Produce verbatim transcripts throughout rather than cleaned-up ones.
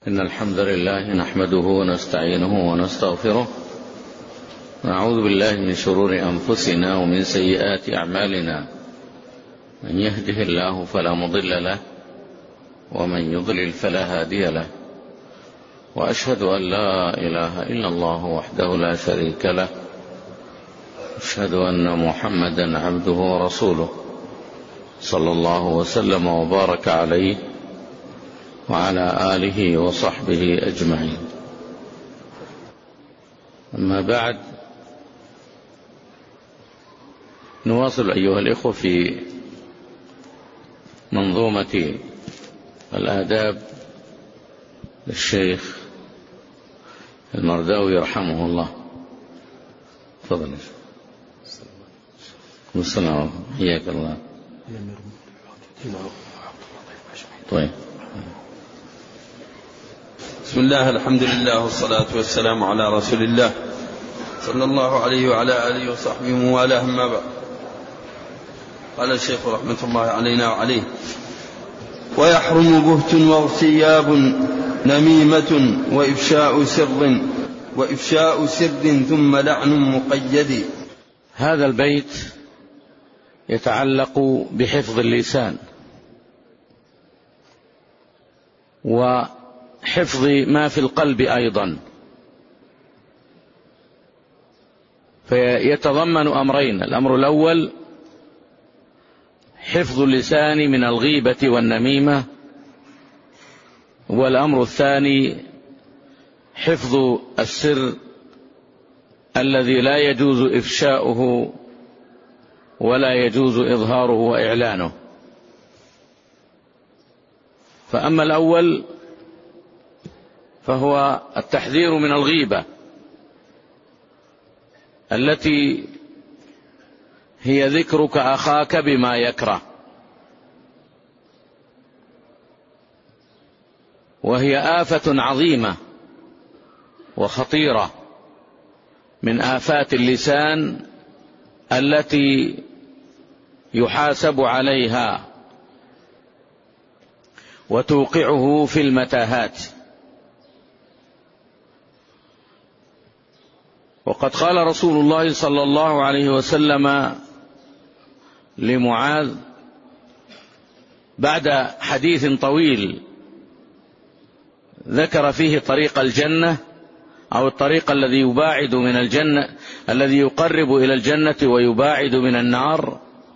إن الحمد لله نحمده ونستعينه ونستغفره ونعوذ بالله من شرور أنفسنا ومن سيئات أعمالنا. من يهده الله فلا مضل له ومن يضلل فلا هادي له، وأشهد أن لا إله إلا الله وحده لا شريك له، أشهد أن محمدا عبده ورسوله صلى الله وسلم وبارك عليه وعلى آله وصحبه أجمعين. أما بعد، نواصل أيها الإخوة في منظومة الآداب للشيخ المرداوي رحمه الله. تفضل. السلام حياك الله. طيب، بسم الله، الحمد لله والصلاة والسلام على رسول الله صلى الله عليه وعلى آله وصحبه وموالاه. أما بعد، قال الشيخ رحمة الله علينا وعليه: ويحرم بهت واغتياب نميمة وإفشاء سر وإفشاء سر ثم لعن مقيد. هذا البيت يتعلق بحفظ اللسان وحفظ ما في القلب أيضا، فيتضمن أمرين: الأمر الأول حفظ اللسان من الغيبة والنميمة، والأمر الثاني حفظ السر الذي لا يجوز إفشاؤه ولا يجوز إظهاره وإعلانه. فأما الأول فهو التحذير من الغيبة التي هي ذكرك أخاك بما يكره، وهي آفة عظيمة وخطيرة من آفات اللسان التي يحاسب عليها وتوقعه في المتاهات. وقد قال رسول الله صلى الله عليه وسلم لمعاذ بعد حديث طويل ذكر فيه طريق الجنة أو الطريق الذي يباعد من الجنة، الذي يقرب إلى الجنة ويباعد من النار،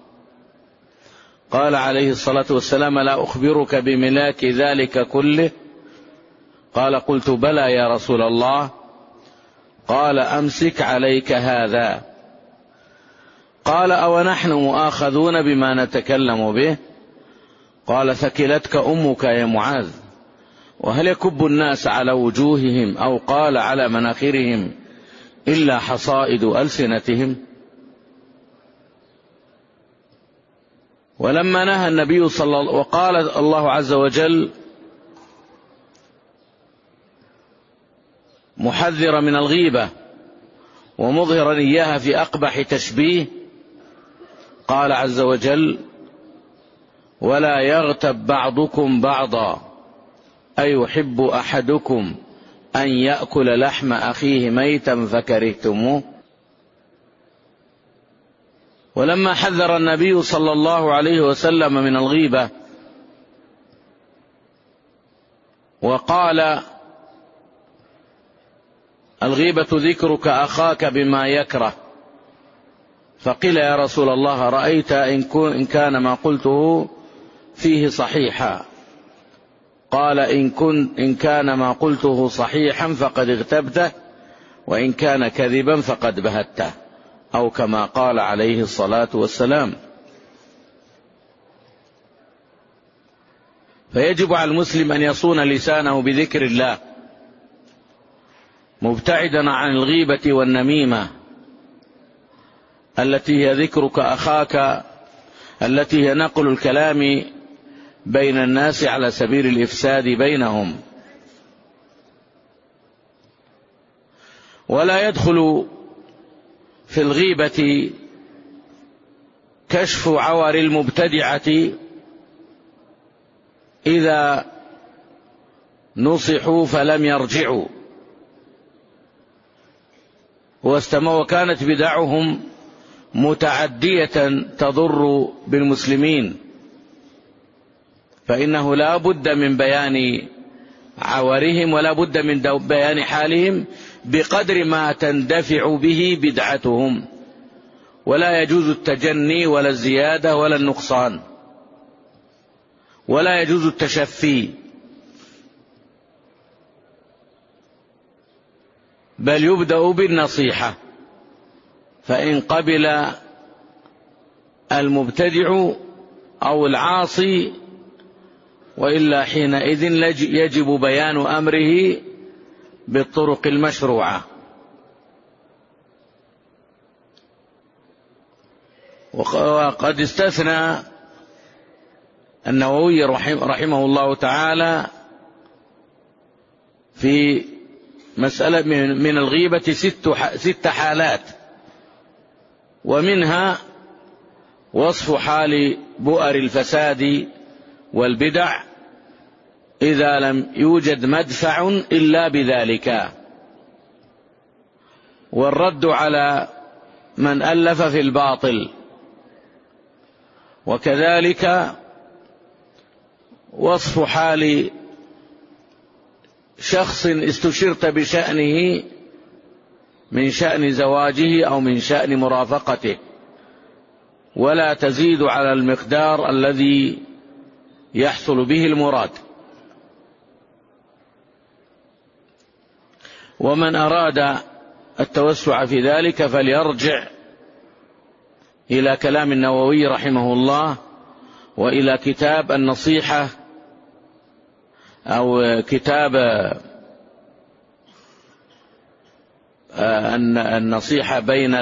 قال عليه الصلاة والسلام: لا أخبرك بملاك ذلك كله؟ قال: قلت بلى يا رسول الله. قال: أمسك عليك هذا. قال: أو نحن مؤاخذون بما نتكلم به؟ قال: ثكلتك أمك يا معاذ، وهل يكب الناس على وجوههم أو قال على مناخرهم إلا حصائد ألسنتهم؟ ولما نهى النبي صلى الله عليه وسلم وقال الله عز وجل محذرا من الغيبة ومظهرا إياها في أقبح تشبيه، قال عز وجل: ولا يغتب بعضكم بعضا أيحب أحدكم أن يأكل لحم أخيه ميتا فكرهتموه. ولما حذر النبي صلى الله عليه وسلم من الغيبة وقال: الغيبة ذكرك أخاك بما يكره، فقيل: يا رسول الله، رأيت إن كان ما قلته فيه صحيحا؟ قال: إن, كن إن كان ما قلته صحيحا فقد اغتبته، وإن كان كذبا فقد بهته، أو كما قال عليه الصلاة والسلام. فيجب على المسلم أن يصون لسانه بذكر الله مبتعدا عن الغيبة والنميمة التي هي ذكرك أخاك، التي هي نقل الكلام بين الناس على سبيل الإفساد بينهم. ولا يدخل في الغيبة كشف عور المبتدعة إذا نصحوا فلم يرجعوا، وكانت بدعهم متعدية تضر بالمسلمين، فإنه لا بد من بيان عورهم ولا بد من بيان حالهم بقدر ما تندفع به بدعتهم، ولا يجوز التجني ولا الزيادة ولا النقصان، ولا يجوز التشفي، بل يبدأ بالنصيحة، فإن قبل المبتدع أو العاصي وإلا حينئذ يجب بيان أمره بالطرق المشروعة. وقد استثنى النووي رحمه الله تعالى في مسألة من الغيبة ست ست حالات، ومنها وصف حال بؤر الفساد والبدع إذا لم يوجد مدفع إلا بذلك، والرد على من ألف في الباطل، وكذلك وصف حال شخص استشرت بشأنه من شأن زواجه أو من شأن مرافقته، ولا تزيد على المقدار الذي يحصل به المراد. ومن أراد التوسع في ذلك فليرجع إلى كلام النووي رحمه الله، وإلى كتاب النصيحة أو كتاب النصيحة بين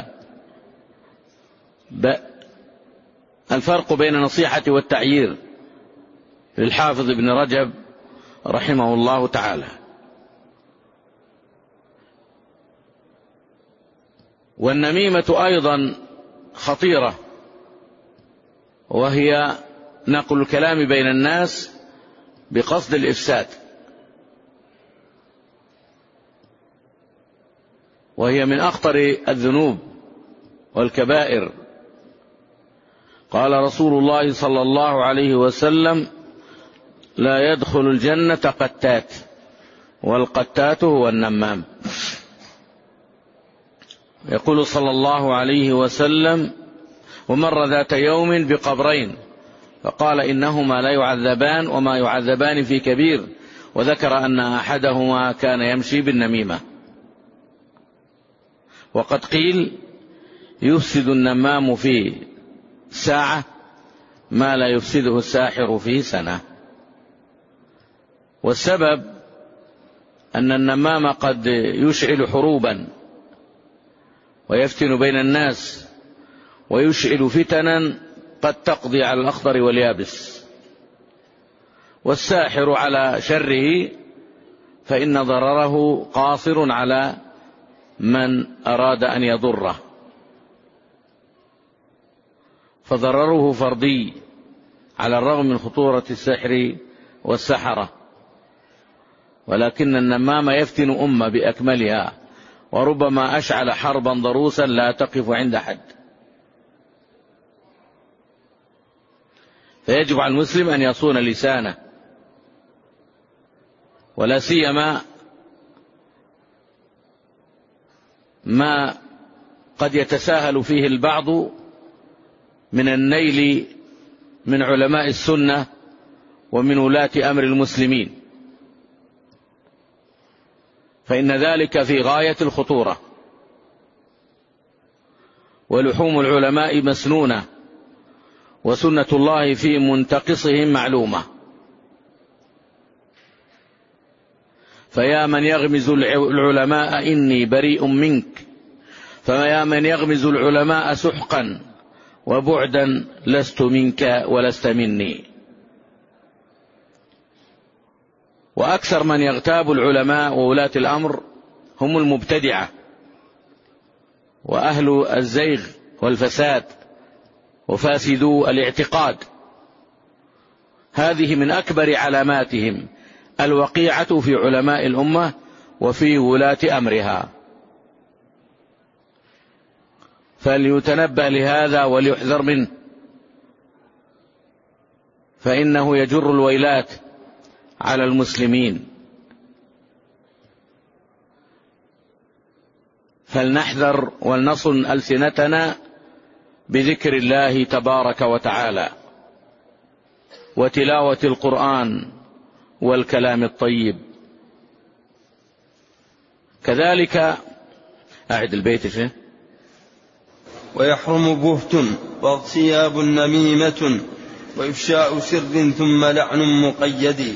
الفرق بين النصيحة والتعيير للحافظ ابن رجب رحمه الله تعالى. والنميمة أيضا خطيرة، وهي نقل الكلام بين الناس بقصد الإفساد، وهي من أخطر الذنوب والكبائر. قال رسول الله صلى الله عليه وسلم: لا يدخل الجنة قتات، والقتات هو النمام. يقول صلى الله عليه وسلم: ومر ذات يوم بقبرين فقال: إنهما لا يعذبان وما يعذبان في كبير، وذكر أن أحدهما كان يمشي بالنميمة. وقد قيل: يفسد النمام في ساعة ما لا يفسده الساحر في سنة. والسبب أن النمام قد يشعل حروبا ويفتن بين الناس ويشعل فتنا قد تقضي على الأخضر واليابس. والساحر على شره فإن ضرره قاصر على من أراد أن يضره، فضرره فردي على الرغم من خطورة السحر والسحرة. ولكن النمام يفتن أمة بأكملها، وربما أشعل حربا ضروسا لا تقف عند حد. فيجب على المسلم أن يصون لسانه، ولا سيما ما قد يتساهل فيه البعض من النيل من علماء السنة ومن ولاة أمر المسلمين، فإن ذلك في غاية الخطورة. ولحوم العلماء مسنونة، وسنة الله في منتقصهم معلومة. فيا من يغمز العلماء إني بريء منك، فيا من يغمز العلماء سحقا وبعدا لست منك ولست مني. وأكثر من يغتاب العلماء وولاة الأمر هم المبتدعة وأهل الزيغ والفساد وفاسدو الاعتقاد. هذه من أكبر علاماتهم الوقيعة في علماء الأمة وفي ولاة أمرها، فليتنبأ لهذا وليحذر منه، فإنه يجر الويلات على المسلمين. فلنحذر ولنصن ألسنتنا بذكر الله تبارك وتعالى وتلاوة القرآن والكلام الطيب. كذلك أعد البيت شيء. ويحرم بهت واغتياب نميمة وإفشاء سر ثم لعن مقيد.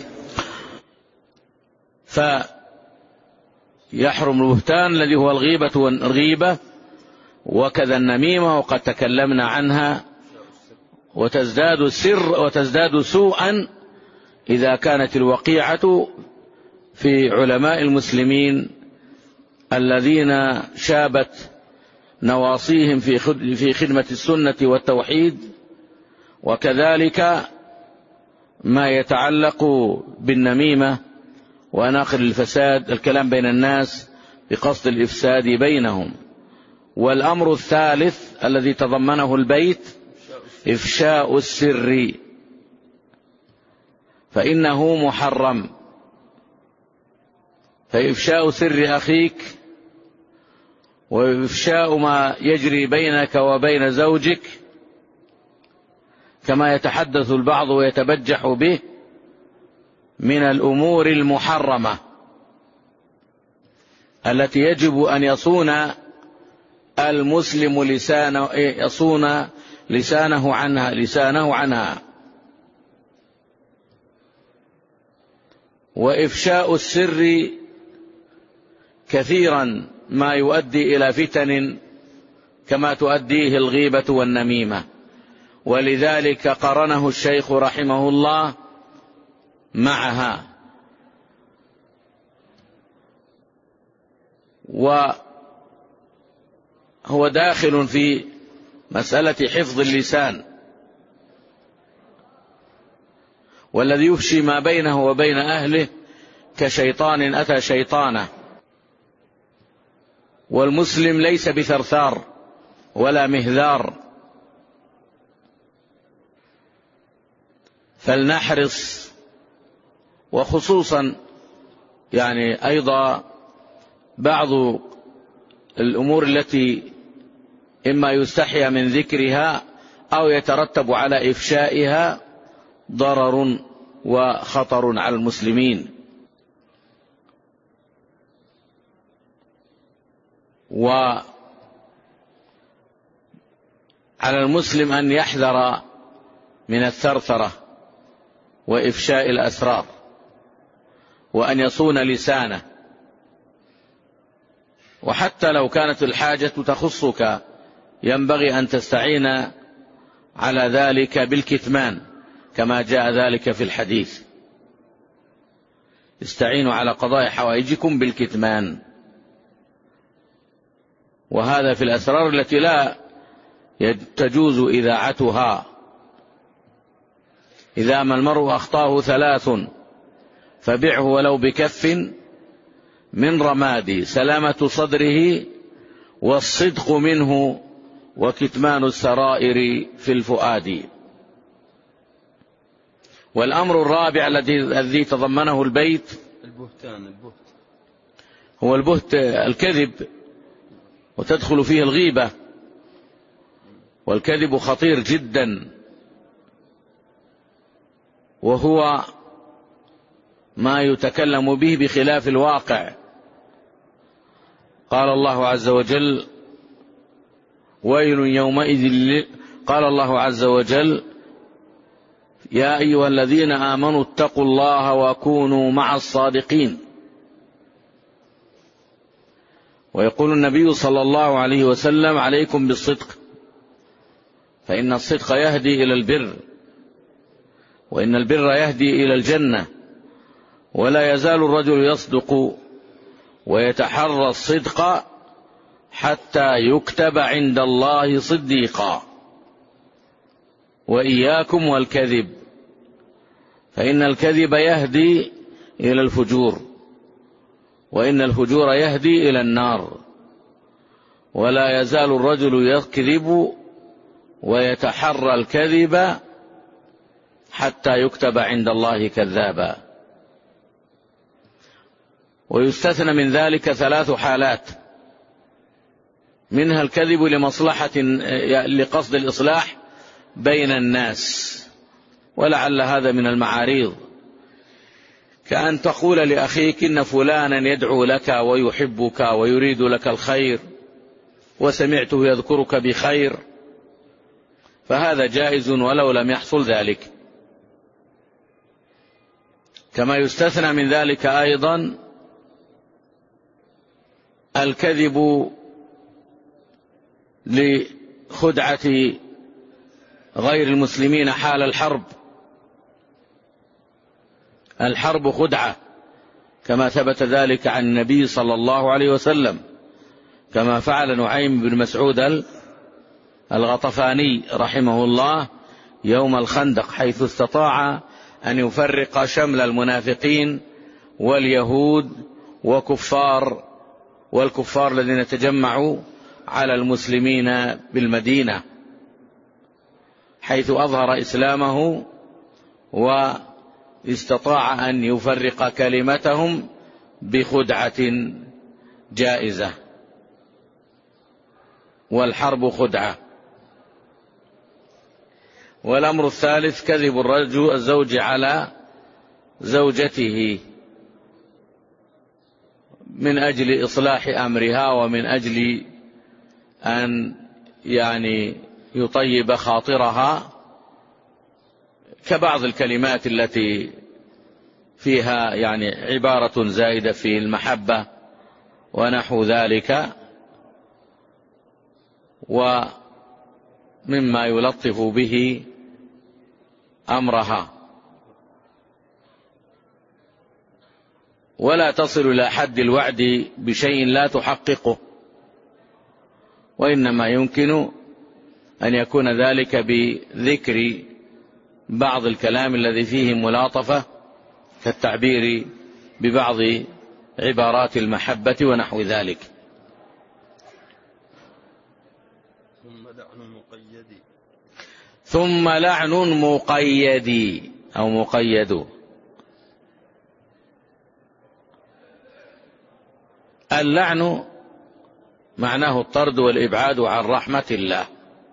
فيحرم البهتان الذي هو الغيبة والغيبة، وكذا النميمة وقد تكلمنا عنها، وتزداد السر وتزداد سوءا إذا كانت الوقيعة في علماء المسلمين الذين شابت نواصيهم في خدمة السنة والتوحيد، وكذلك ما يتعلق بالنميمة وناقل الفساد، الكلام بين الناس بقصد الإفساد بينهم. والأمر الثالث الذي تضمنه البيت إفشاء السر، فإنه محرم. فإفشاء سر أخيك وإفشاء ما يجري بينك وبين زوجك كما يتحدث البعض ويتبجح به من الأمور المحرمة التي يجب أن يصون المسلم لسانه يصون لسانه عنها لسانه عنها. وإفشاء السر كثيرا ما يؤدي إلى فتن كما تؤديه الغيبة والنميمة، ولذلك قرنه الشيخ رحمه الله معها. وهو داخل في مسألة حفظ اللسان، والذي يفشي ما بينه وبين أهله كشيطان أتى شيطانه. والمسلم ليس بثرثار ولا مهذار، فلنحرص. وخصوصا يعني أيضا بعض الأمور التي إما يستحيا من ذكرها أو يترتب على إفشائها ضرر وخطر على المسلمين. وعلى المسلم أن يحذر من الثرثرة وإفشاء الأسرار، وأن يصون لسانه. وحتى لو كانت الحاجة تخصك ينبغي أن تستعين على ذلك بالكتمان كما جاء ذلك في الحديث: استعينوا على قضاء حوائجكم بالكتمان. وهذا في الأسرار التي لا تجوز إذاعتها. إذا ما المرء أخطاه ثلاث فبعه ولو بكف من رماد، سلامة صدره والصدق منه وكتمان السرائر في الفؤاد. والأمر الرابع الذي تضمنه البيت البهتان البهت هو البهت الكذب، وتدخل فيه الغيبة، والكذب خطير جدا، وهو ما يتكلم به بخلاف الواقع. قال الله عز وجل: ويل يومئذ ل... قال الله عز وجل: يا أيها الذين آمنوا اتقوا الله وكونوا مع الصادقين. ويقول النبي صلى الله عليه وسلم: عليكم بالصدق، فإن الصدق يهدي إلى البر، وإن البر يهدي إلى الجنة، ولا يزال الرجل يصدق ويتحرى الصدق حتى يكتب عند الله صديقا. وإياكم والكذب، فإن الكذب يهدي إلى الفجور، وإن الفجور يهدي إلى النار، ولا يزال الرجل يكذب ويتحرى الكذب حتى يكتب عند الله كذابا. ويستثنى من ذلك ثلاث حالات، منها الكذب لمصلحة لقصد الإصلاح بين الناس، ولعل هذا من المعاريض، كأن تقول لأخيك إن فلانا يدعو لك ويحبك ويريد لك الخير وسمعته يذكرك بخير، فهذا جائز ولو لم يحصل ذلك. كما يستثنى من ذلك أيضا الكذب لخدعة غير المسلمين حال الحرب. الحرب خدعة، كما ثبت ذلك عن النبي صلى الله عليه وسلم، كما فعل نعيم بن مسعود الغطفاني رحمه الله يوم الخندق، حيث استطاع أن يفرق شمل المنافقين واليهود وكفار والكفار الذين تجمعوا على المسلمين بالمدينة، حيث أظهر إسلامه واستطاع أن يفرق كلمتهم بخدعة جائزة. والحرب خدعة. والأمر الثالث كذب الرجل الزوج على زوجته من أجل إصلاح أمرها ومن أجل أن يعني يطيب خاطرها، كبعض الكلمات التي فيها يعني عبارة زائدة في المحبة ونحو ذلك، ومما يلطف به أمرها، ولا تصل إلى حد الوعد بشيء لا تحققه، وإنما يمكن أن يكون ذلك بذكر بعض الكلام الذي فيه ملاطفة، كالتعبير ببعض عبارات المحبة ونحو ذلك. ثم لعن مقيد ثم لعن مقيد أو مقيد. اللعن معناه الطرد والإبعاد عن رحمة الله،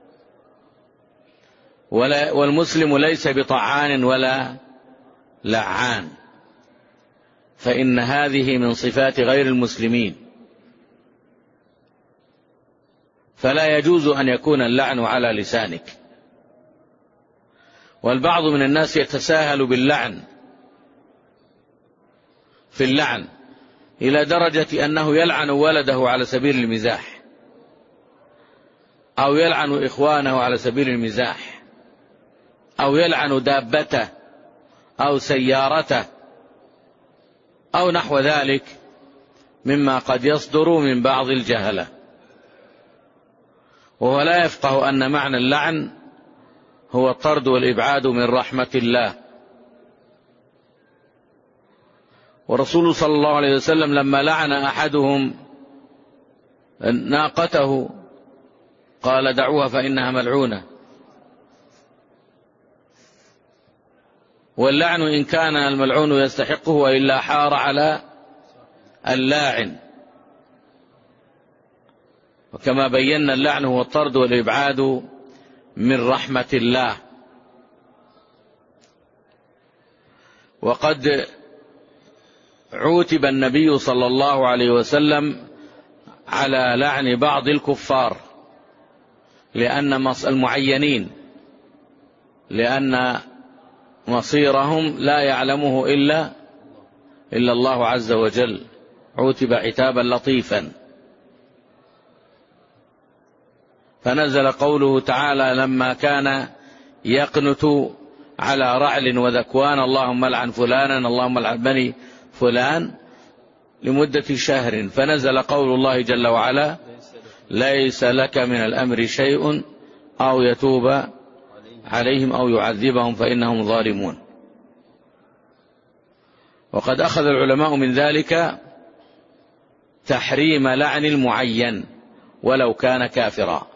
والمسلم ليس بطعان ولا لعان، فإن هذه من صفات غير المسلمين، فلا يجوز أن يكون اللعن على لسانك. والبعض من الناس يتساهل باللعن في اللعن إلى درجة أنه يلعن ولده على سبيل المزاح، أو يلعن إخوانه على سبيل المزاح، أو يلعن دابته أو سيارته أو نحو ذلك مما قد يصدر من بعض الجهلة، وهو لا يفقه أن معنى اللعن هو الطرد والإبعاد من رحمة الله. ورسول صلى الله عليه وسلم لما لعن أحدهم ناقته قال دعوها فإنها ملعونة. واللعن إن كان الملعون يستحقه وإلا حار على اللاعن، وكما بينا اللعن هو الطرد والإبعاد من رحمة الله. وقد عوتب النبي صلى الله عليه وسلم على لعن بعض الكفار لأن المعينين لأن مصيرهم لا يعلمه إلا إلا الله عز وجل، عوتب عتابا لطيفا. فنزل قوله تعالى لما كان يقنت على رعل وذكوان اللهم لعن فلانا اللهم لعن بني فلان لمدة شهر، فنزل قول الله جل وعلا ليس لك من الأمر شيء أو يتوب عليهم أو يعذبهم فإنهم ظالمون. وقد أخذ العلماء من ذلك تحريم لعن المعين ولو كان كافرا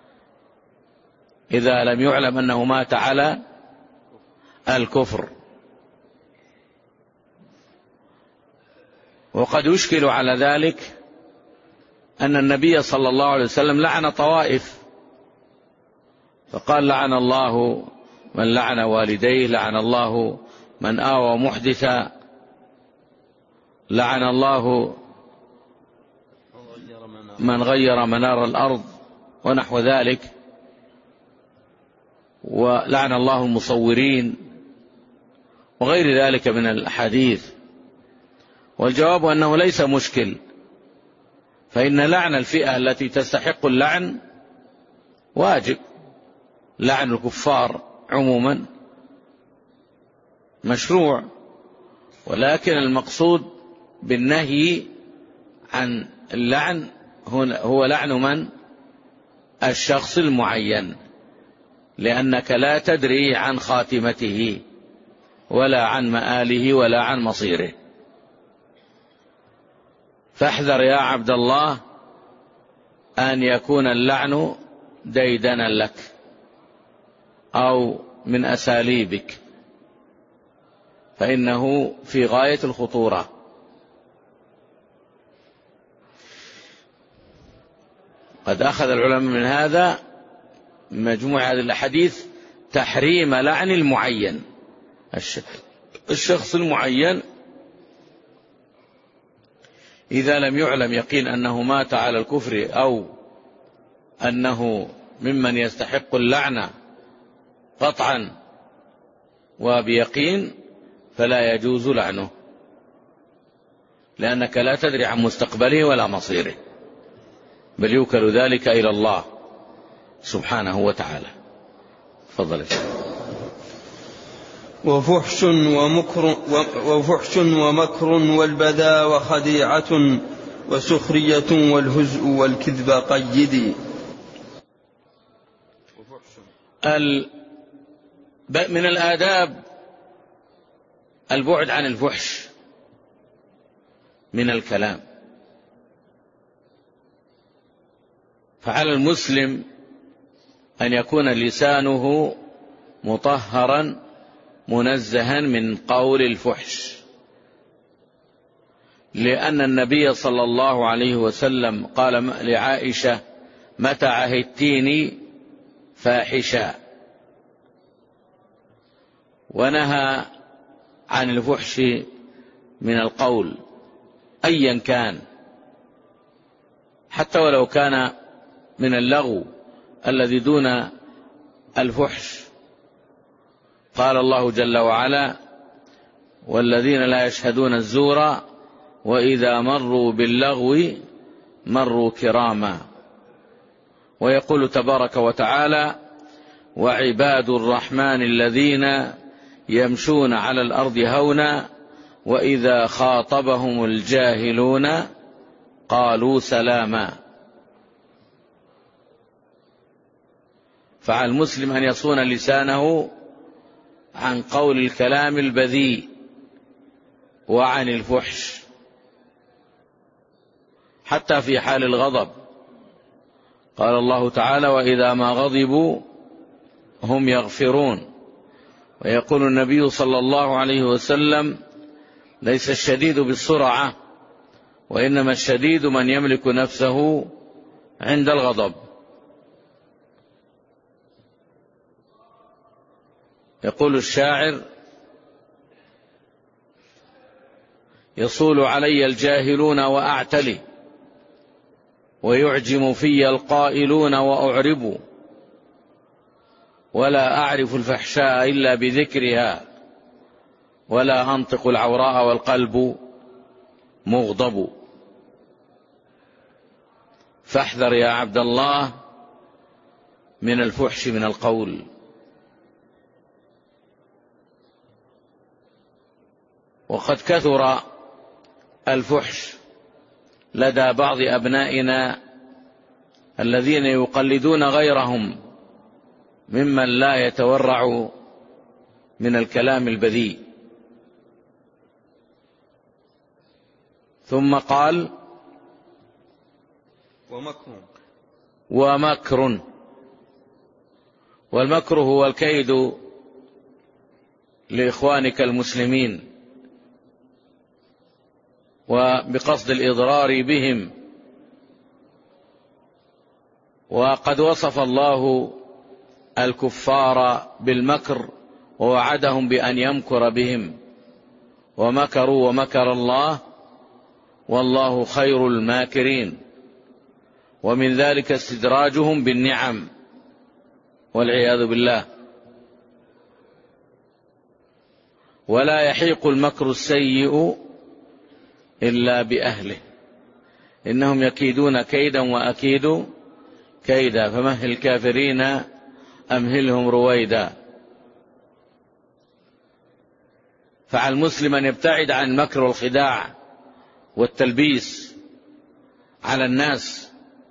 إذا لم يعلم أنه مات على الكفر. وقد يشكل على ذلك أن النبي صلى الله عليه وسلم لعن طوائف، فقال لعن الله من لعن والديه، لعن الله من آوى محدثا، لعن الله من غير منار الأرض ونحو ذلك، ولعن الله المصورين وغير ذلك من الأحاديث. والجواب أنه ليس مشكل، فإن لعن الفئة التي تستحق اللعن واجب، لعن الكفار عموما مشروع، ولكن المقصود بالنهي عن اللعن هو لعن من؟ الشخص المعين، لأنك لا تدري عن خاتمته ولا عن مآله ولا عن مصيره. فاحذر يا عبد الله أن يكون اللعن ديدنا لك أو من أساليبك، فإنه في غاية الخطورة. قد أخذ العلماء من هذا مجموع هذه الأحاديث تحريم لعن المعين، الشخص المعين إذا لم يعلم يقين أنه مات على الكفر أو أنه ممن يستحق اللعنة قطعا وبيقين، فلا يجوز لعنه، لأنك لا تدري عن مستقبله ولا مصيره، بل يوكل ذلك إلى الله سبحانه وتعالى. تفضل. وفحش ومكر, وفحش ومكر والبذاء وخديعة وسخرية والهزء والكذب قيدي. من الآداب البعد عن الفحش من الكلام، فعلى المسلم أن يكون لسانه مطهرا منزها من قول الفحش، لأن النبي صلى الله عليه وسلم قال لعائشة: متى عهدتيني فاحشا، ونهى عن الفحش من القول أيا كان، حتى ولو كان من اللغو الذي دون الفحش. قال الله جل وعلا: والذين لا يشهدون الزور وإذا مروا باللغو مروا كراما. ويقول تبارك وتعالى: وعباد الرحمن الذين يمشون على الأرض هونا وإذا خاطبهم الجاهلون قالوا سلاما. فعلى المسلم أن يصون لسانه عن قول الكلام البذيء وعن الفحش، حتى في حال الغضب. قال الله تعالى: وإذا ما غضبوا هم يغفرون. ويقول النبي صلى الله عليه وسلم: ليس الشديد بالسرعة، وإنما الشديد من يملك نفسه عند الغضب. يقول الشاعر: يصول علي الجاهلون وأعتلي، ويعجم في القائلون وأعرب، ولا أعرف الفحشاء إلا بذكرها، ولا أنطق العوراء والقلب مغضب. فاحذر يا عبد الله من الفحش من القول. وقد كثر الفحش لدى بعض أبنائنا الذين يقلدون غيرهم ممن لا يتورع من الكلام البذيء. ثم قال ومكر ومكر. والمكر هو الكيد لإخوانك المسلمين وبقصد الإضرار بهم. وقد وصف الله الكفار بالمكر ووعدهم بأن يمكر بهم، ومكروا ومكر الله والله خير الماكرين. ومن ذلك استدراجهم بالنعم والعياذ بالله. ولا يحيق المكر السيء إلا بأهله إنهم يكيدون كيدا وأكيد كيدا فمهل الكافرين أمهلهم رويدا. فعلى المسلم أن يبتعد عن المكر والخداع والتلبيس على الناس،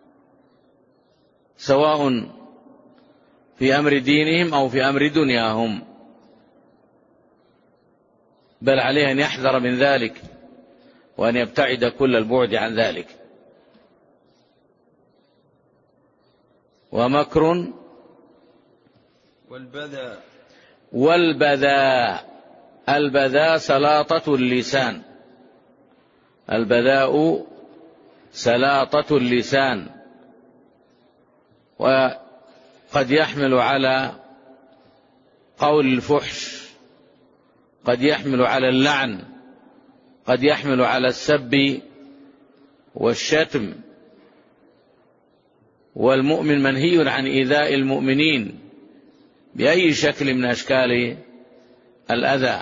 سواء في أمر دينهم أو في أمر دنياهم، بل عليه أن يحذر من ذلك وأن يبتعد كل البعد عن ذلك. ومكر والبذاء والبذاء البذاء سلاطة اللسان. البذاء سلاطة اللسان، وقد يحمل على قول الفحش، قد يحمل على اللعن، قد يحمل على السب والشتم. والمؤمن منهي عن إيذاء المؤمنين بأي شكل من أشكال الأذى.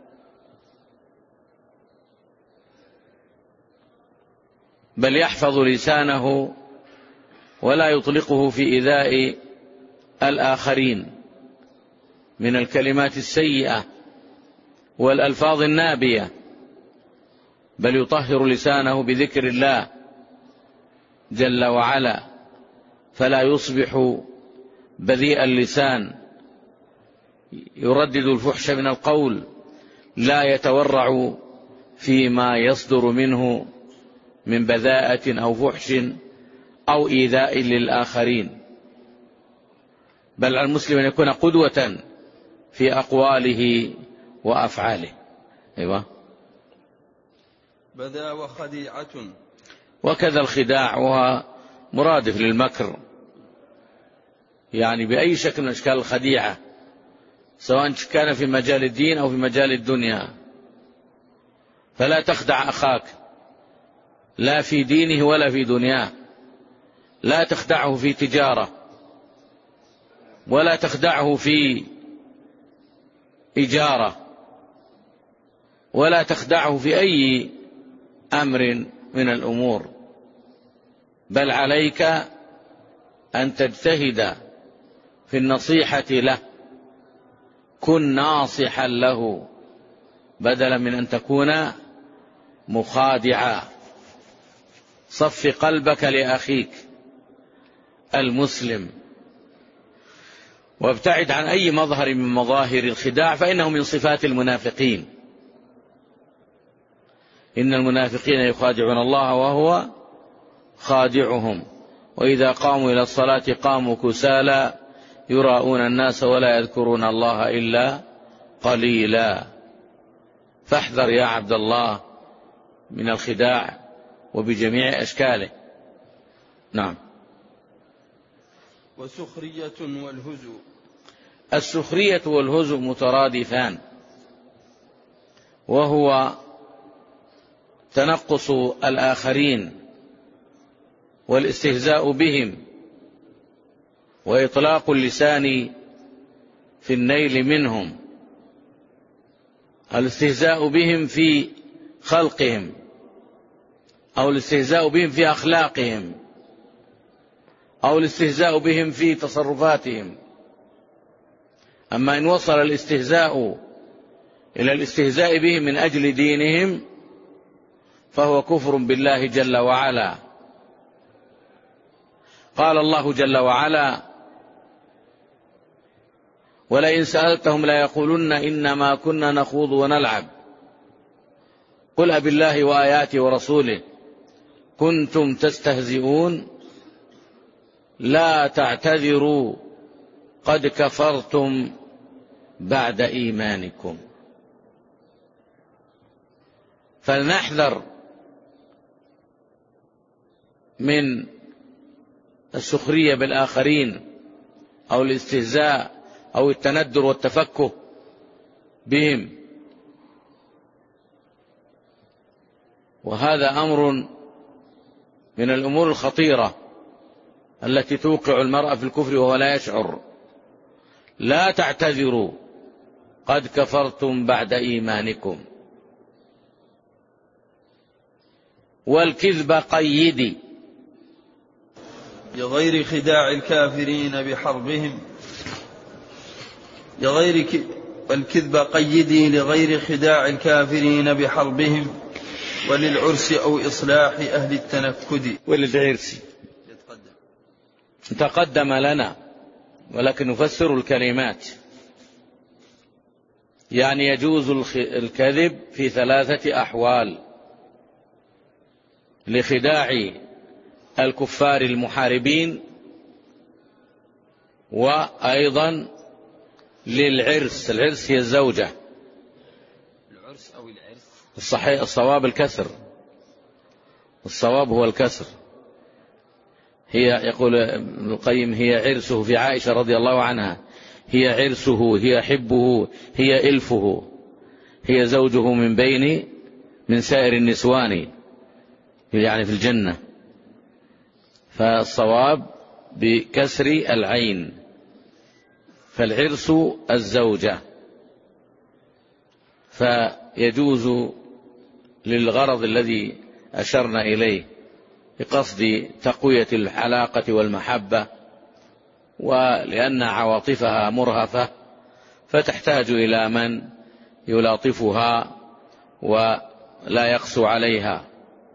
بل يحفظ لسانه ولا يطلقه في إيذاء الآخرين من الكلمات السيئة والألفاظ النابية، بل يطهر لسانه بذكر الله جل وعلا، فلا يصبح بذيء اللسان يردد الفحش من القول، لا يتورع فيما يصدر منه من بذاءة أو فحش أو إيذاء للآخرين. بل على المسلم أن يكون قدوة في أقواله وأفعاله. أيوة. بذاء وخديعة. وكذا الخداع وهو مرادف للمكر، يعني بأي شكل من أشكال الخديعة، سواء كان في مجال الدين أو في مجال الدنيا. فلا تخدع أخاك لا في دينه ولا في دنياه، لا تخدعه في تجارة، ولا تخدعه في إجارة، ولا تخدعه في أي أمر من الأمور، بل عليك أن تجتهد في النصيحة له. كن ناصحا له بدلا من أن تكون مخادعا. صف قلبك لأخيك المسلم، وابتعد عن أي مظهر من مظاهر الخداع، فإنه من صفات المنافقين. إن المنافقين يخادعون الله وهو خادعهم، وإذا قاموا إلى الصلاة قاموا كسالى يراءون الناس ولا يذكرون الله إلا قليلا. فاحذر يا عبد الله من الخداع وبجميع أشكاله. نعم. وسخرية والهزو. السخرية والهزو مترادفان، وهو تنقص الآخرين والاستهزاء بهم وإطلاق اللسان في النيل منهم. الاستهزاء بهم في خلقهم أو الاستهزاء بهم في أخلاقهم أو الاستهزاء بهم في تصرفاتهم. أما إن وصل الاستهزاء إلى الاستهزاء بهم من أجل دينهم فهو كفر بالله جل وعلا. قال الله جل وعلا: ولئن سألتهم ليقولن إنما كنا نخوض ونلعب قل أبالله وآياته ورسوله كنتم تستهزئون لا تعتذروا قد كفرتم بعد إيمانكم. فلنحذر من السخرية بالآخرين أو الاستهزاء أو التندر والتفكه بهم، وهذا أمر من الأمور الخطيرة التي توقع المرء في الكفر وهو لا يشعر. لا تعتذروا قد كفرتم بعد إيمانكم. والكذب قيدي لغير خداع الكافرين بحربهم لغير ك... والكذب قيدي لغير خداع الكافرين بحربهم وللعرس أو إصلاح أهل التنكد. وللعرس تقدم لنا ولكن نفسر الكلمات. يعني يجوز الكذب في ثلاثة أحوال: لخداع الكفار المحاربين، وأيضا للعرس. العرس هي الزوجة. العرس أو العرس الصحيح الصواب الكسر، الصواب هو الكسر. هي يقول ابن القيم هي عرسه في عائشة رضي الله عنها، هي عرسه، هي حبه، هي إلفه، هي زوجه من بين من سائر النسوان، يعني في الجنة. فالصواب بكسر العين. فالعرس الزوجة، فيجوز للغرض الذي أشرنا إليه بقصد تقوية العلاقة والمحبة، ولأن عواطفها مرهفة فتحتاج إلى من يلاطفها ولا يقسو عليها.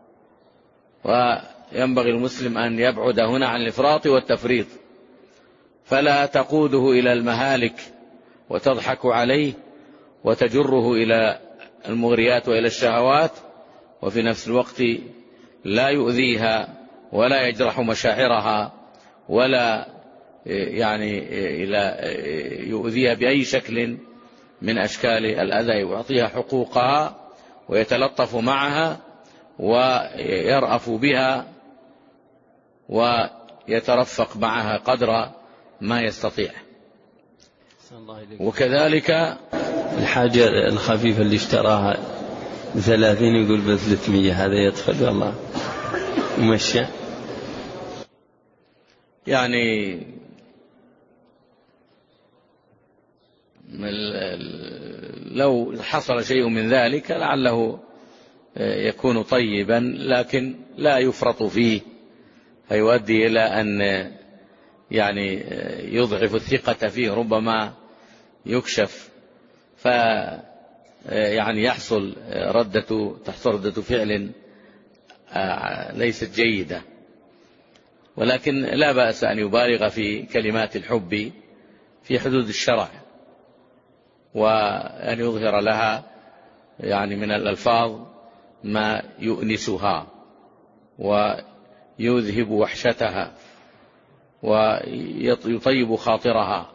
وينبغي المسلم أن يبعد هنا عن الإفراط والتفريط، فلا تقوده إلى المهالك وتضحك عليه وتجره إلى المغريات وإلى الشهوات، وفي نفس الوقت لا يؤذيها ولا يجرح مشاعرها ولا يعني إلى يؤذيها بأي شكل من أشكال الأذى. يعطيها حقوقها ويتلطف معها ويرأف بها ويترفق معها قدر ما يستطيع. وكذلك الحاجة الخفيفة اللي اشتراها ثلاثين يقول بثلاثمية، هذا يدخل والله ومشى. يعني لو حصل شيء من ذلك لعله يكون طيبا، لكن لا يفرط فيه فيؤدي إلى أن يعني يضعف الثقة فيه، ربما يكشف ف يعني يحصل ردة تحصل ردة فعل ليست جيدة. ولكن لا بأس أن يبالغ في كلمات الحب في حدود الشرع، وأن يظهر لها يعني من الألفاظ ما يؤنسها ويذهب وحشتها ويطيب خاطرها.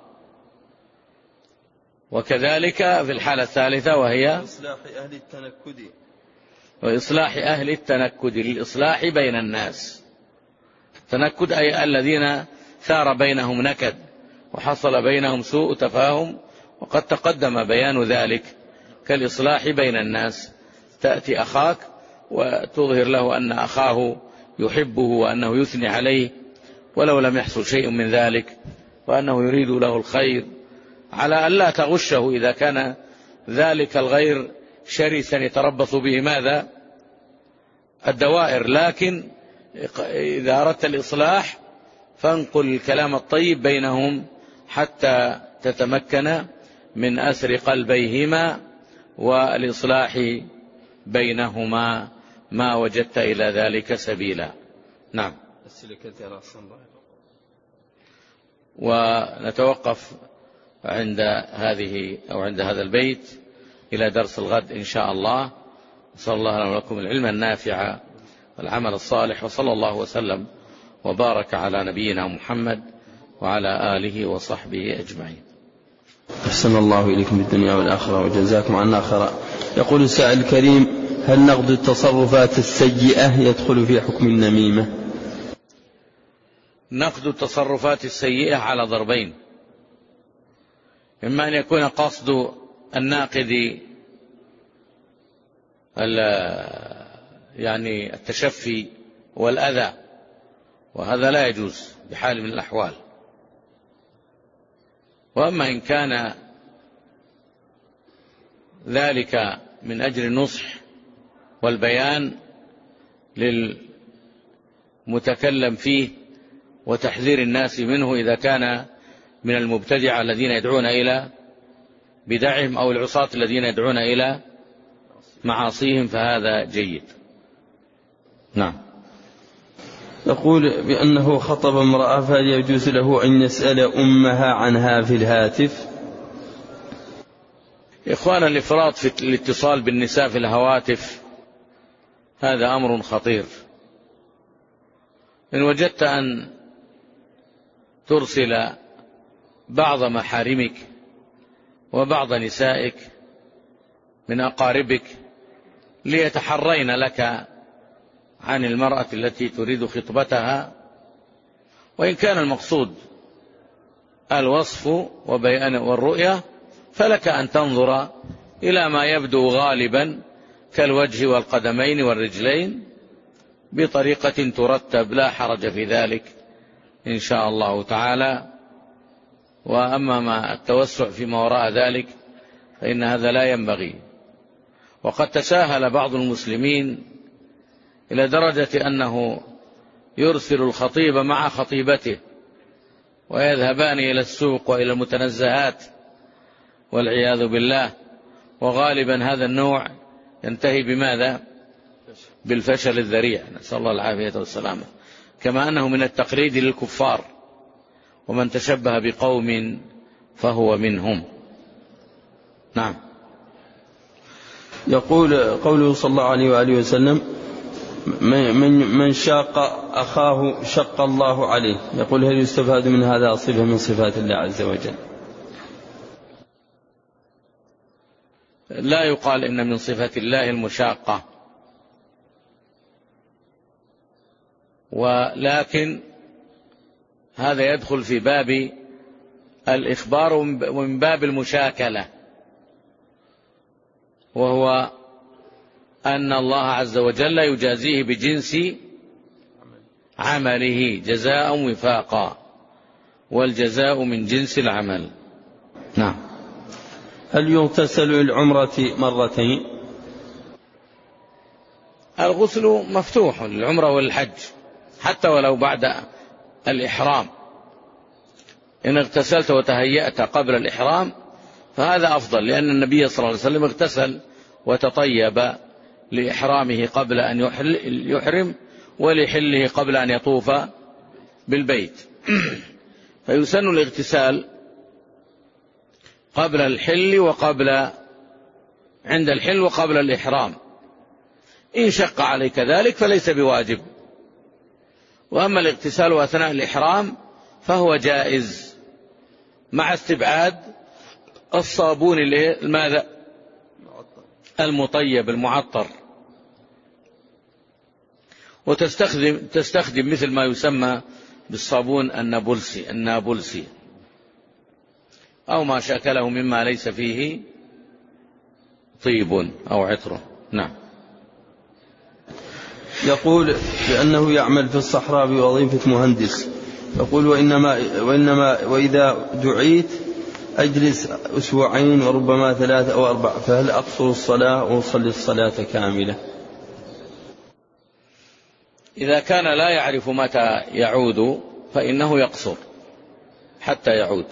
وكذلك في الحالة الثالثة وهي إصلاح أهل التنكد، وإصلاح أهل التنكد للإصلاح بين الناس. التنكد أي الذين ثار بينهم نكد وحصل بينهم سوء تفاهم، وقد تقدم بيان ذلك كالإصلاح بين الناس. تأتي أخاك وتظهر له أن أخاه يحبه وأنه يثني عليه ولو لم يحصل شيء من ذلك، وأنه يريد له الخير، على أن لا تغشه إذا كان ذلك الغير شرسا يتربص به ماذا الدوائر. لكن إذا أردت الإصلاح فانقل الكلام الطيب بينهم حتى تتمكن من أسر قلبيهما والإصلاح بينهما ما وجدت إلى ذلك سبيلا. نعم. ونتوقف عند هذه أو عند هذا البيت إلى درس الغد إن شاء الله، نسأل الله لنا ولكم العلم النافع والعمل الصالح، وصلى الله وسلم وبارك على نبينا محمد وعلى آله وصحبه أجمعين. أحسن الله إليكم بالدنيا والآخرة وجزاكم عنا خيرا. يقول السائل الكريم: هل نقد التصرفات السيئة يدخل في حكم النميمة؟ نقد التصرفات السيئة على ضربين: إما أن يكون قصد الناقد يعني التشفي والأذى، وهذا لا يجوز بحال من الأحوال. وأما إن كان ذلك من أجل النصح والبيان للمتكلم فيه وتحذير الناس منه إذا كان من المبتدعة الذين يدعون إلى بدعهم أو العصاة الذين يدعون إلى معاصيهم، فهذا جيد. نعم. يقول بأنه خطب امرأة، فهل يجوز له أن يسأل أمها عنها في الهاتف؟ إخوانا، الإفراط في الاتصال بالنساء في الهواتف هذا أمر خطير. إن وجدت أن ترسل بعض محارمك وبعض نسائك من أقاربك ليتحرين لك عن المرأة التي تريد خطبتها، وإن كان المقصود الوصف وبيان والرؤية، فلك أن تنظر إلى ما يبدو غالبا كالوجه والقدمين والرجلين بطريقة ترتب، لا حرج في ذلك إن شاء الله تعالى. وأما ما التوسع فيما وراء ذلك فإن هذا لا ينبغي. وقد تساهل بعض المسلمين إلى درجة أنه يرسل الخطيب مع خطيبته ويذهبان إلى السوق وإلى المتنزهات والعياذ بالله، وغالبا هذا النوع ينتهي بماذا؟ بالفشل الذريع، نسأل الله العافية والسلامة. كما أنه من التقليد للكفار، ومن تشبه بقوم فهو منهم. نعم. يقول قوله صلى الله عليه وآله وسلم: من من شاق أخاه شق الله عليه. يقول: هل يستفاد من هذا صفة من صفات الله عز وجل؟ لا يقال إن من صفة الله المشاقة، ولكن هذا يدخل في باب الإخبار ومن باب المشاكلة، وهو أن الله عز وجل يجازيه بجنس عمله جزاء وفاقا، والجزاء من جنس العمل. نعم. هل يغتسل للعمرة مرتين؟ الغسل مفتوح للعمرة والحج حتى ولو بعد الإحرام. إن اغتسلت وتهيأت قبل الإحرام فهذا أفضل، لأن النبي صلى الله عليه وسلم اغتسل وتطيب لإحرامه قبل أن يحرم ولحله قبل أن يطوف بالبيت. فيسن الاغتسال قبل الحل وقبل عند الحل وقبل الإحرام. إن شق عليك ذلك فليس بواجب. وأما الاغتسال أثناء الإحرام فهو جائز مع استبعاد الصابون الماذا المطيب المعطر، وتستخدم تستخدم مثل ما يسمى بالصابون النابلسي النابلسي أو ما شاكله مما ليس فيه طيب أو عطر. نعم. يقول بأنه يعمل في الصحراء بوظيفة مهندس، يقول وإنما, وإنما وإذا دعيت أجلس أسبوعين وربما ثلاثة أو أربع، فهل أقصر الصلاة وأصلي الصلاة كاملة؟ إذا كان لا يعرف متى يعود فإنه يقصر حتى يعود.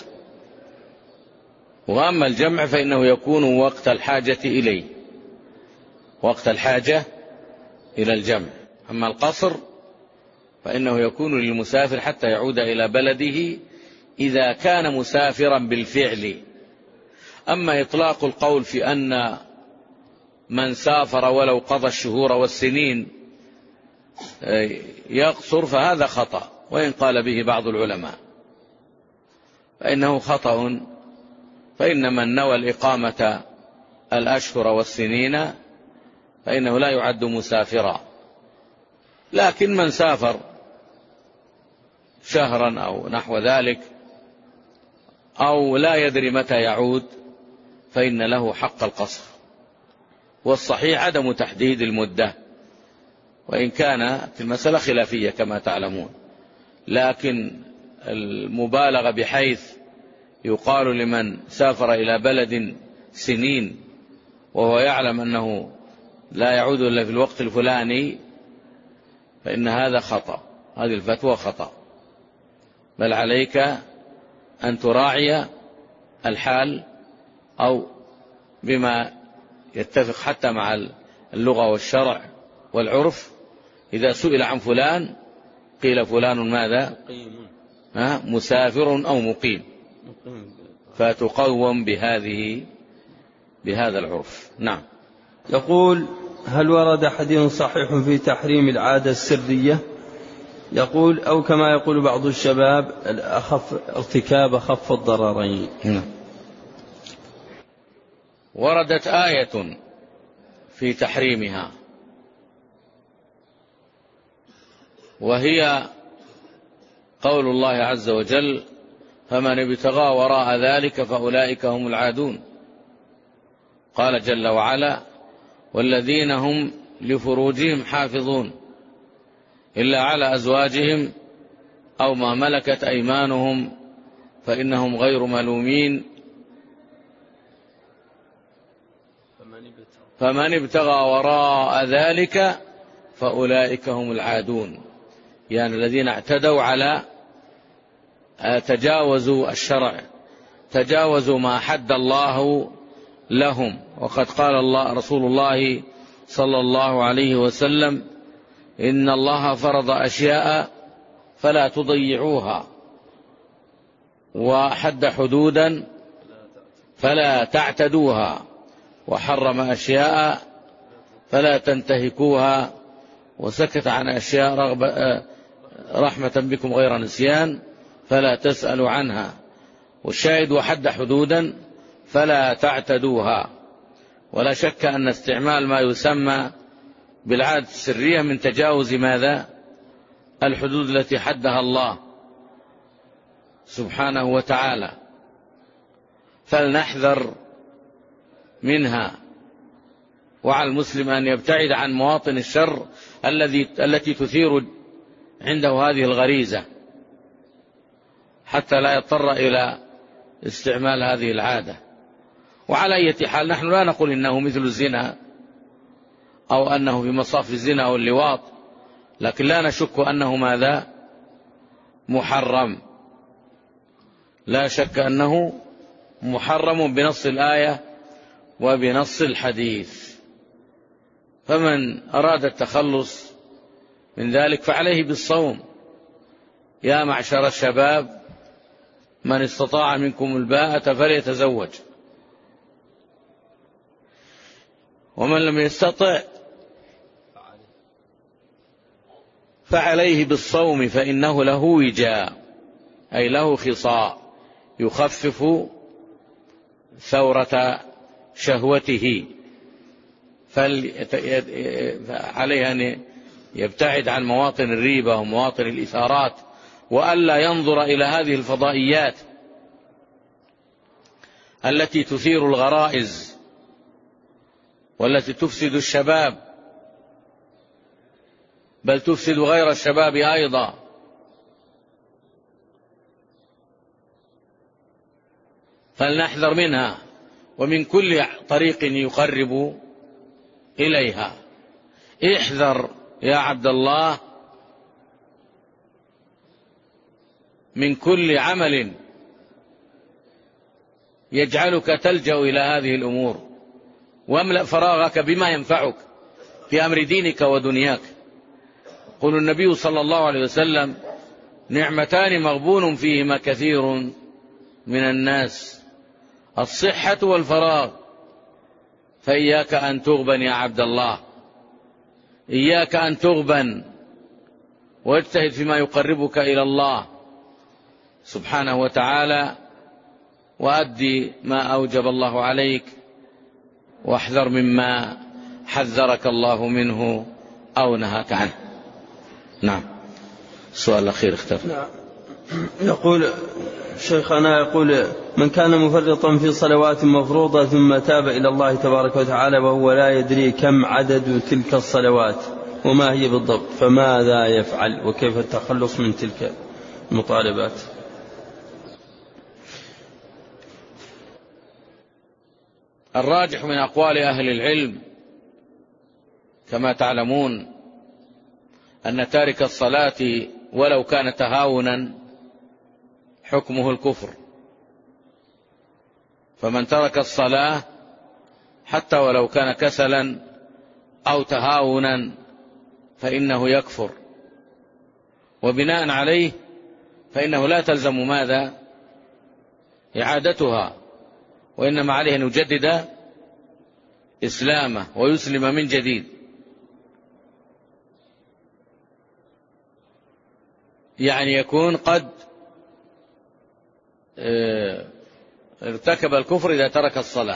وأما الجمع فإنه يكون وقت الحاجة إليه، وقت الحاجة إلى الجمع. أما القصر فإنه يكون للمسافر حتى يعود إلى بلده إذا كان مسافرا بالفعل. أما إطلاق القول في أن من سافر ولو قضى الشهور والسنين يقصر فهذا خطأ، وإن قال به بعض العلماء فإنه خطأ، فإن من نوى الإقامة الأشهر والسنين فإنه لا يعد مسافرا. لكن من سافر شهرا أو نحو ذلك أو لا يدري متى يعود فإن له حق القصر. والصحيح عدم تحديد المدة، وإن كانت المسألة خلافية كما تعلمون، لكن المبالغة بحيث يقال لمن سافر إلى بلد سنين وهو يعلم أنه لا يعود إلا في الوقت الفلاني فإن هذا خطأ، هذه الفتوى خطأ، بل عليك أن تراعي الحال أو بما يتفق حتى مع اللغة والشرع والعرف. إذا سئل عن فلان قيل فلان ماذا؟ ها؟ مسافر أو مقيم، فتقوم بهذه بهذا العرف. نعم. يقول: هل ورد حديث صحيح في تحريم العادة السرية؟ يقول: أو كما يقول بعض الشباب الأخف ارتكاب أخف الضررين. نعم. وردت آية في تحريمها، وهي قول الله عز وجل: فمن ابتغى وراء ذلك فأولئك هم العادون. قال جل وعلا: والذين هم لفروجهم حافظون إلا على أزواجهم أو ما ملكت أيمانهم فإنهم غير ملومين فمن ابتغى وراء ذلك فأولئك هم العادون، يعني الذين اعتدوا على تجاوزوا الشرع، تجاوزوا ما حد الله لهم. وقد قال الله رسول الله صلى الله عليه وسلم: إن الله فرض أشياء فلا تضيعوها، وحد حدودا فلا تعتدوها، وحرم أشياء فلا تنتهكوها، وسكت عن أشياء رغبة رحمة بكم غير نسيان فلا تسألوا عنها. والشاهد: وحد حدودا فلا تعتدوها. ولا شك أن استعمال ما يسمى بالعادة السرية من تجاوز ماذا؟ الحدود التي حدها الله سبحانه وتعالى، فلنحذر منها. وعلى المسلم أن يبتعد عن مواطن الشر الذي التي تثير عنده هذه الغريزة حتى لا يضطر إلى استعمال هذه العادة. وعلى أي حال نحن لا نقول إنه مثل الزنا أو أنه في مصاف الزنا أو اللواط، لكن لا نشك أنه ماذا؟ محرم، لا شك أنه محرم بنص الآية وبنص الحديث. فمن أراد التخلص من ذلك فعليه بالصوم. يا معشر الشباب من استطاع منكم الباءة فليتزوج، ومن لم يستطع فعليه بالصوم فإنه له وجاء، أي له خصاء يخفف ثورة شهوته، فعليه أن يبتعد عن مواطن الريبة ومواطن الإثارات، وألا ينظر إلى هذه الفضائيات التي تثير الغرائز والتي تفسد الشباب، بل تفسد غير الشباب أيضا. فلنحذر منها ومن كل طريق يقرب إليها. احذر يا عبد الله من كل عمل يجعلك تلجأ إلى هذه الأمور، واملأ فراغك بما ينفعك في أمر دينك ودنياك. قال النبي صلى الله عليه وسلم: نعمتان مغبون فيهما كثير من الناس، الصحة والفراغ، فإياك أن تغبن يا عبد الله، إياك أن تغبن، واجتهد فيما يقربك إلى الله سبحانه وتعالى، وأدي ما أوجب الله عليك، واحذر مما حذرك الله منه أو نهاك عنه. نعم. السؤال الأخير اختفى. نعم. يقول شيخنا، يقول: من كان مفرطا في صلوات مفروضة ثم تاب إلى الله تبارك وتعالى وهو لا يدري كم عدد تلك الصلوات وما هي بالضبط، فماذا يفعل وكيف التخلص من تلك المطالبات؟ الراجح من أقوال أهل العلم كما تعلمون أن تارك الصلاة ولو كان تهاونا حكمه الكفر، فمن ترك الصلاة حتى ولو كان كسلا أو تهاونا فإنه يكفر، وبناء عليه فإنه لا تلزم ماذا؟ إعادتها، وإنما عليه أن يجدد إسلامه ويسلم من جديد. يعني يكون قد ارتكب الكفر إذا ترك الصلاة،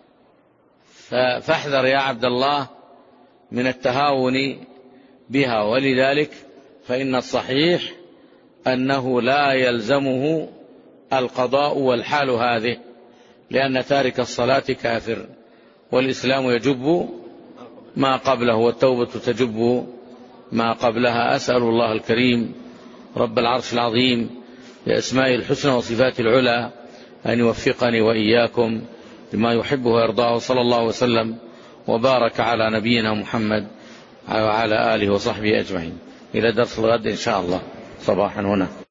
فاحذر يا عبد الله من التهاون بها. ولذلك فإن الصحيح أنه لا يلزمه القضاء والحال هذه، لأن تارك الصلاة كافر، والإسلام يجب ما قبله والتوبة تجب ما قبلها. أسأل الله الكريم رب العرش العظيم بأسمائه الحسنى وصفاته العلى أن يوفقني وإياكم لما يحبه ويرضاه، صلى الله وسلم وبارك على نبينا محمد وعلى آله وصحبه أجمعين. إلى درس الغد إن شاء الله صباحا هنا.